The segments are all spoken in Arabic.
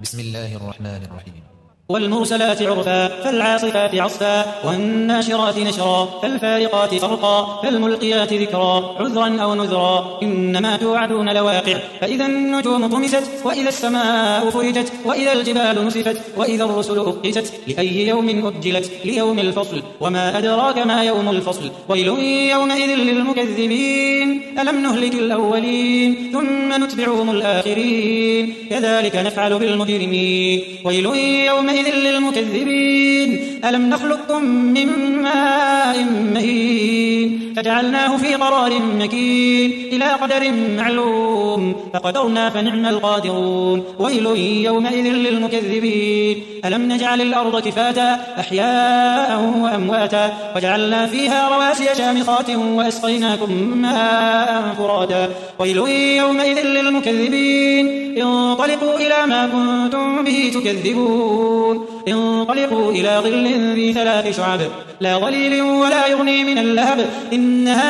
بسم الله الرحمن الرحيم. والمرسلات عرفا فالعاصفات عصفا والناشرات نشرا فالفارقات فرقا فالملقيات ذكرا عذرا أو نذرا إنما توعدون لواقع فإذا النجوم طمست وإذا السماء فرجت وإذا الجبال نسفت وإذا الرسل أقتت لأي يوم أجلت ليوم الفصل وما أدراك ما يوم الفصل ويل يومئذ للمكذبين ألم نهلك الأولين ثم نتبعهم الآخرين كذلك نفعل بالمجرمين ويل يومئذ للمكذبين ألم نخلقكم من ماء مهين فجعلناه في قرار مكين إلى قدر معلوم فقدرنا فنعم القادرون ويل يومئذ للمكذبين ألم نجعل الأرض كفاتا أحياء وأمواتا وجعلنا فيها رواسي شامخات وأسقيناكم ماء فراتا ويل يومئذ للمكذبين انطلقوا إلى ما كنتم به تكذبون انطلقوا إلى ظل ذي 3 شعب لا ظليل ولا يغني من اللهب إنها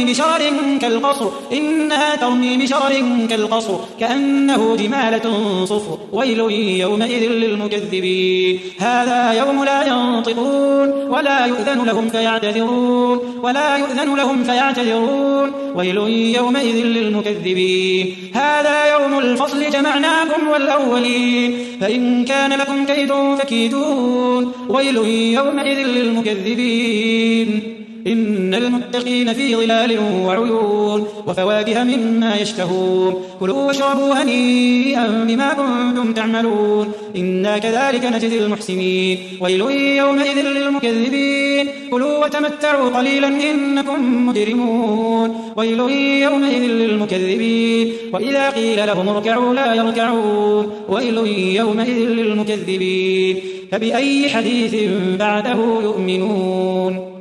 ترمي بشرر كالقصر كأنه جمالة صفر ويل يومئذ للمكذبين هذا يوم لا ينطقون ولا يؤذن لهم فيعتذرون ويل يومئذ للمكذبين هذا يوم الفصل جمعناكم والأولين فإن كان لكم كيد فكيدون ويل يومئذ للمكذبين إن المتقين في ظلال وعيون وفواكه مما يشتهون كلوا واشربوا هنيئا بما كنتم تعملون إنا كذلك نجزي المحسنين ويل يومئذ للمكذبين كلوا وتمتعوا قليلا إنكم مجرمون ويل يومئذ للمكذبين وإذا قيل لهم اركعوا لا يركعون ويل يومئذ للمكذبين فبأي حديث بعده يؤمنون